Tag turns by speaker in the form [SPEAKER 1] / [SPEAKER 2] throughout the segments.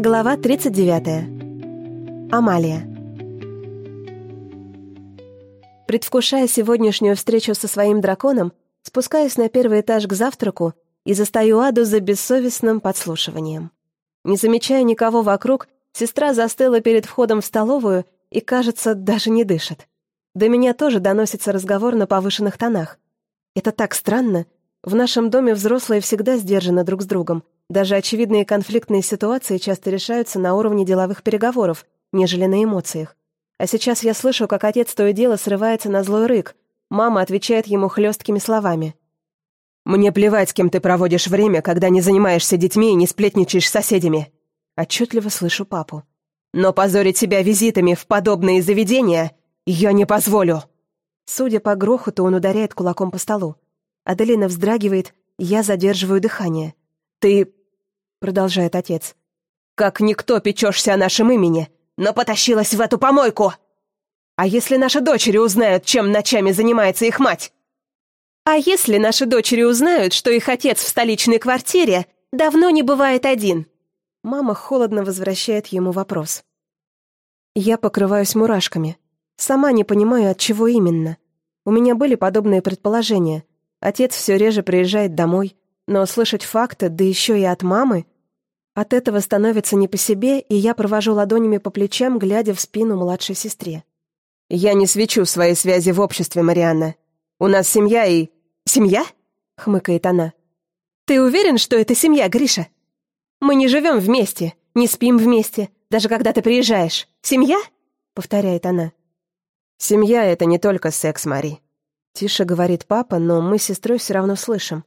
[SPEAKER 1] Глава 39. Амалия. Предвкушая сегодняшнюю встречу со своим драконом, спускаюсь на первый этаж к завтраку и застаю Аду за бессовестным подслушиванием. Не замечая никого вокруг, сестра застыла перед входом в столовую и, кажется, даже не дышит. До меня тоже доносится разговор на повышенных тонах. Это так странно. В нашем доме взрослые всегда сдержаны друг с другом. Даже очевидные конфликтные ситуации часто решаются на уровне деловых переговоров, нежели на эмоциях. А сейчас я слышу, как отец то и дело срывается на злой рык. Мама отвечает ему хлесткими словами. «Мне плевать, с кем ты проводишь время, когда не занимаешься детьми и не сплетничаешь с соседями». Отчетливо слышу папу. «Но позорить себя визитами в подобные заведения я не позволю». Судя по грохоту, он ударяет кулаком по столу. Аделина вздрагивает, я задерживаю дыхание. «Ты...» — продолжает отец. «Как никто печешься о нашем имени, но потащилась в эту помойку! А если наши дочери узнают, чем ночами занимается их мать? А если наши дочери узнают, что их отец в столичной квартире давно не бывает один?» Мама холодно возвращает ему вопрос. Я покрываюсь мурашками. Сама не понимаю, от чего именно. У меня были подобные предположения. Отец все реже приезжает домой, но слышать факты, да еще и от мамы... От этого становится не по себе, и я провожу ладонями по плечам, глядя в спину младшей сестре. «Я не свечу свои связи в обществе, Марианна. У нас семья и...» «Семья?» — хмыкает она. «Ты уверен, что это семья, Гриша? Мы не живем вместе, не спим вместе, даже когда ты приезжаешь. Семья?» — повторяет она. «Семья — это не только секс, Мари», — тише говорит папа, но мы с сестрой все равно слышим.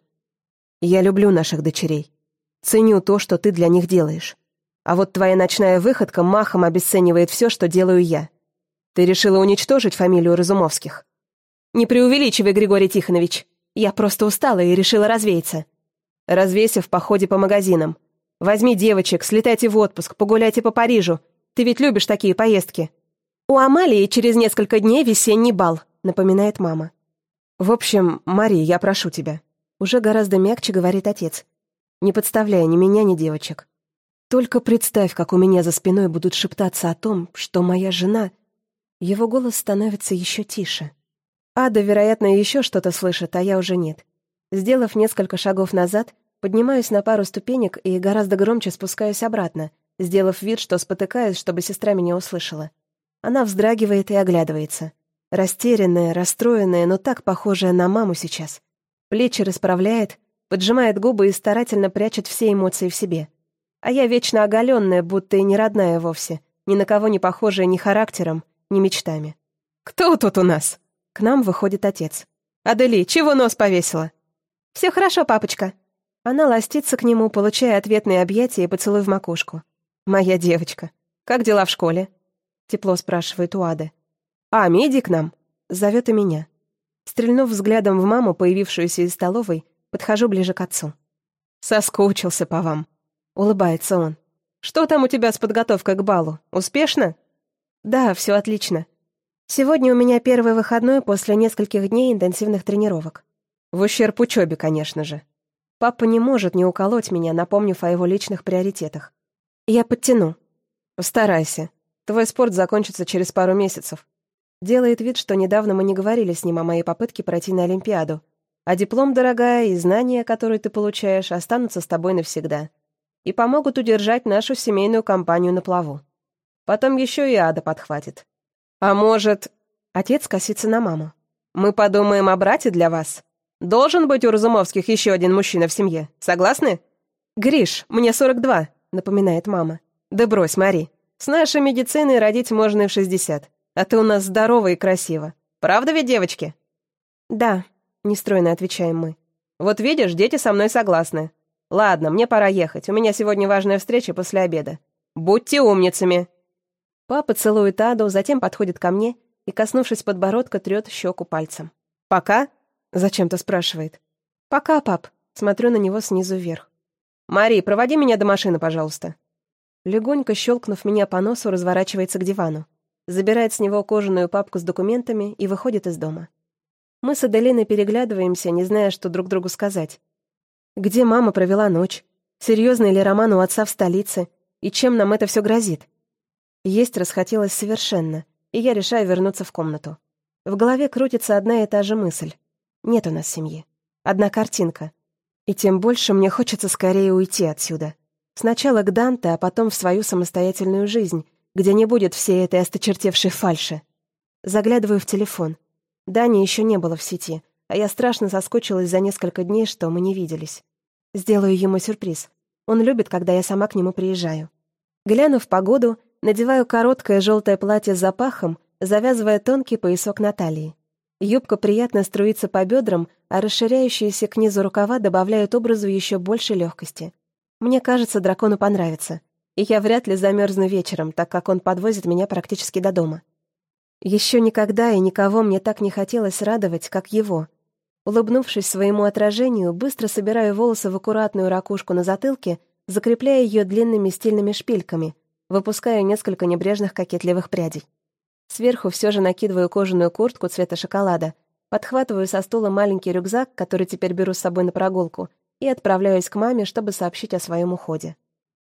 [SPEAKER 1] «Я люблю наших дочерей. Ценю то, что ты для них делаешь. А вот твоя ночная выходка махом обесценивает все, что делаю я. Ты решила уничтожить фамилию Разумовских?» «Не преувеличивай, Григорий Тихонович. Я просто устала и решила развеяться». «Развейся в походе по магазинам. Возьми девочек, слетайте в отпуск, погуляйте по Парижу. Ты ведь любишь такие поездки». «У Амалии через несколько дней весенний бал», — напоминает мама. «В общем, Мари, я прошу тебя». Уже гораздо мягче говорит отец. «Не подставляй ни меня, ни девочек. Только представь, как у меня за спиной будут шептаться о том, что моя жена...» Его голос становится еще тише. Ада, вероятно, еще что-то слышит, а я уже нет. Сделав несколько шагов назад, поднимаюсь на пару ступенек и гораздо громче спускаюсь обратно, сделав вид, что спотыкаюсь, чтобы сестра меня услышала. Она вздрагивает и оглядывается. Растерянная, расстроенная, но так похожая на маму сейчас. Плечи расправляет, поджимает губы и старательно прячет все эмоции в себе. А я вечно оголенная, будто и не родная вовсе, ни на кого не похожая ни характером, ни мечтами. «Кто тут у нас?» К нам выходит отец. «Адели, чего нос повесила?» «Все хорошо, папочка». Она ластится к нему, получая ответные объятия и поцелуй в макушку. «Моя девочка, как дела в школе?» Тепло спрашивает у Ады. «Ами, иди к нам», — зовет и меня. Стрельнув взглядом в маму, появившуюся из столовой, подхожу ближе к отцу. «Соскучился по вам», — улыбается он. «Что там у тебя с подготовкой к балу? Успешно?» «Да, все отлично. Сегодня у меня первый выходной после нескольких дней интенсивных тренировок. В ущерб учебе, конечно же. Папа не может не уколоть меня, напомнив о его личных приоритетах. Я подтяну. Постарайся. Твой спорт закончится через пару месяцев». Делает вид, что недавно мы не говорили с ним о моей попытке пройти на Олимпиаду. А диплом, дорогая, и знания, которые ты получаешь, останутся с тобой навсегда. И помогут удержать нашу семейную компанию на плаву. Потом еще и Ада подхватит. А может... Отец косится на маму. Мы подумаем о брате для вас. Должен быть у Разумовских еще один мужчина в семье. Согласны? Гриш, мне 42, напоминает мама. Да брось, Мари. С нашей медициной родить можно и в 60. А ты у нас здорова и красива. Правда ведь, девочки?» «Да», — нестройно отвечаем мы. «Вот видишь, дети со мной согласны. Ладно, мне пора ехать. У меня сегодня важная встреча после обеда. Будьте умницами». Папа целует Аду, затем подходит ко мне и, коснувшись подбородка, трет щеку пальцем. «Пока?» — зачем-то спрашивает. «Пока, пап». Смотрю на него снизу вверх. «Мари, проводи меня до машины, пожалуйста». Легонько щелкнув меня по носу, разворачивается к дивану. Забирает с него кожаную папку с документами и выходит из дома. Мы с Аделиной переглядываемся, не зная, что друг другу сказать. Где мама провела ночь? Серьезный ли роман у отца в столице? и чем нам это все грозит? Есть расхотелось совершенно, и я решаю вернуться в комнату. В голове крутится одна и та же мысль. Нет у нас семьи. Одна картинка. И тем больше мне хочется скорее уйти отсюда. Сначала к Данте, а потом в свою самостоятельную жизнь, где не будет всей этой осточертевшей фальши. Заглядываю в телефон. Дани еще не было в сети, а я страшно соскучилась за несколько дней, что мы не виделись. Сделаю ему сюрприз. Он любит, когда я сама к нему приезжаю. Глянув погоду, надеваю короткое желтое платье с запахом, завязывая тонкий поясок на талии. Юбка приятно струится по бедрам, а расширяющиеся к низу рукава добавляют образу еще больше легкости. Мне кажется, дракону понравится, и я вряд ли замерзну вечером, так как он подвозит меня практически до дома. Еще никогда и никого мне так не хотелось радовать, как его. Улыбнувшись своему отражению, быстро собираю волосы в аккуратную ракушку на затылке, закрепляя ее длинными стильными шпильками, выпускаю несколько небрежных кокетливых прядей. Сверху все же накидываю кожаную куртку цвета шоколада, подхватываю со стула маленький рюкзак, который теперь беру с собой на прогулку, и отправляюсь к маме, чтобы сообщить о своем уходе.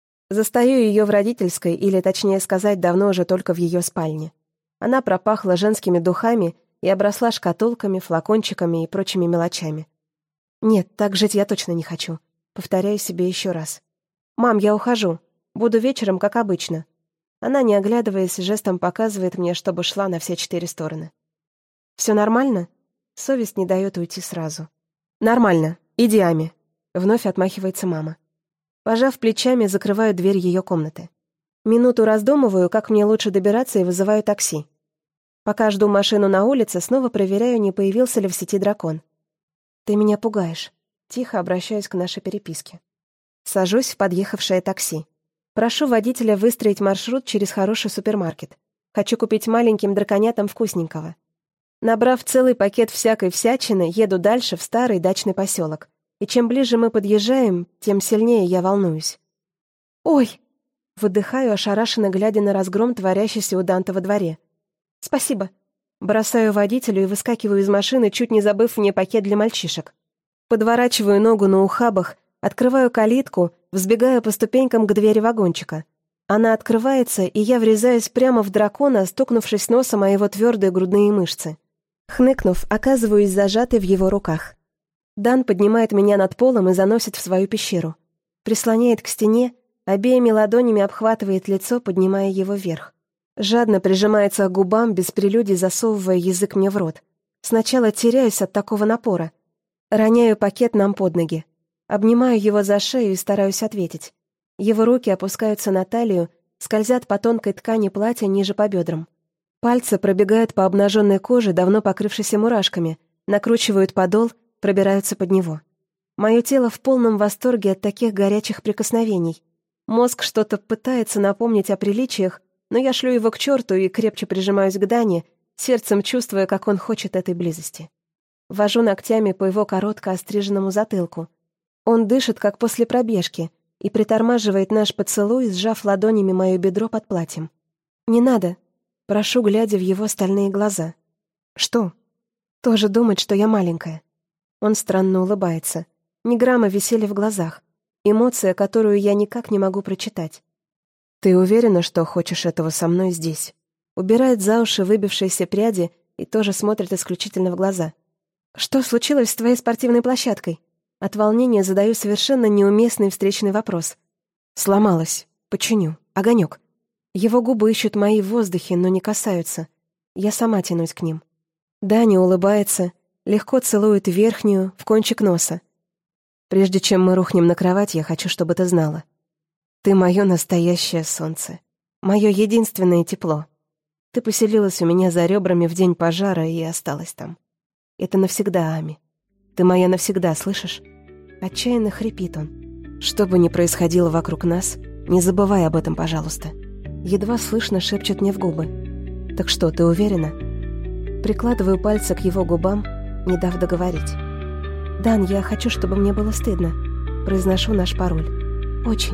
[SPEAKER 1] Застаю ее в родительской, или, точнее сказать, давно уже только в ее спальне. Она пропахла женскими духами и обросла шкатулками, флакончиками и прочими мелочами. Нет, так жить я точно не хочу. Повторяю себе еще раз. «Мам, я ухожу. Буду вечером, как обычно». Она, не оглядываясь, жестом показывает мне, чтобы шла на все 4 стороны. «Все нормально?» Совесть не дает уйти сразу. «Нормально. Иди, Ами». Вновь отмахивается мама. Пожав плечами, закрываю дверь ее комнаты. Минуту раздумываю, как мне лучше добираться, и вызываю такси. Пока жду машину на улице, снова проверяю, не появился ли в сети дракон. «Ты меня пугаешь». Тихо обращаюсь к нашей переписке. Сажусь в подъехавшее такси. Прошу водителя выстроить маршрут через хороший супермаркет. Хочу купить маленьким драконятам вкусненького. Набрав целый пакет всякой всячины, еду дальше в старый дачный поселок. И чем ближе мы подъезжаем, тем сильнее я волнуюсь. «Ой!» — выдыхаю, ошарашенно глядя на разгром, творящийся у Данте во дворе. «Спасибо». Бросаю водителю и выскакиваю из машины, чуть не забыв мне пакет для мальчишек. Подворачиваю ногу на ухабах, открываю калитку, взбегаю по ступенькам к двери вагончика. Она открывается, и я врезаюсь прямо в дракона, стукнувшись носом о его твердые грудные мышцы. Хныкнув, оказываюсь зажатой в его руках. Дан поднимает меня над полом и заносит в свою пещеру. Прислоняет к стене, обеими ладонями обхватывает лицо, поднимая его вверх. Жадно прижимается к губам, без прелюдий засовывая язык мне в рот. Сначала теряюсь от такого напора. Роняю пакет нам под ноги. Обнимаю его за шею и стараюсь ответить. Его руки опускаются на талию, скользят по тонкой ткани платья ниже по бедрам. Пальцы пробегают по обнаженной коже, давно покрывшейся мурашками, накручивают подол, пробираются под него. Мое тело в полном восторге от таких горячих прикосновений. Мозг что-то пытается напомнить о приличиях, но я шлю его к черту и крепче прижимаюсь к Дане, сердцем чувствуя, как он хочет этой близости. Вожу ногтями по его коротко остриженному затылку. Он дышит, как после пробежки, и притормаживает наш поцелуй, сжав ладонями мое бедро под платьем. «Не надо», — прошу, глядя в его стальные глаза. «Что?» «Тоже думать, что я маленькая». Он странно улыбается. Ни грамма веселья в глазах. Эмоция, которую я никак не могу прочитать. «Ты уверена, что хочешь этого со мной здесь?» Убирает за уши выбившиеся пряди и тоже смотрит исключительно в глаза. «Что случилось с твоей спортивной площадкой?» От волнения задаю совершенно неуместный встречный вопрос. «Сломалась. Починю. Огонек». Его губы ищут мои в воздухе, но не касаются. Я сама тянусь к ним. Даня улыбается, легко целует верхнюю, в кончик носа. «Прежде чем мы рухнем на кровать, я хочу, чтобы ты знала. Ты мое настоящее солнце. Мое единственное тепло. Ты поселилась у меня за ребрами в день пожара и осталась там. Это навсегда, Ами. Ты моя навсегда, слышишь?» Отчаянно хрипит он. «Что бы ни происходило вокруг нас, не забывай об этом, пожалуйста». Едва слышно шепчет мне в губы. «Так что, ты уверена?» Прикладываю пальцы к его губам, не дав договорить. «Дан, я хочу, чтобы мне было стыдно». Произношу наш пароль. «Очень.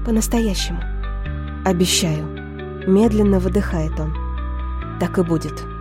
[SPEAKER 1] По-настоящему». «Обещаю». Медленно выдыхает он. «Так и будет».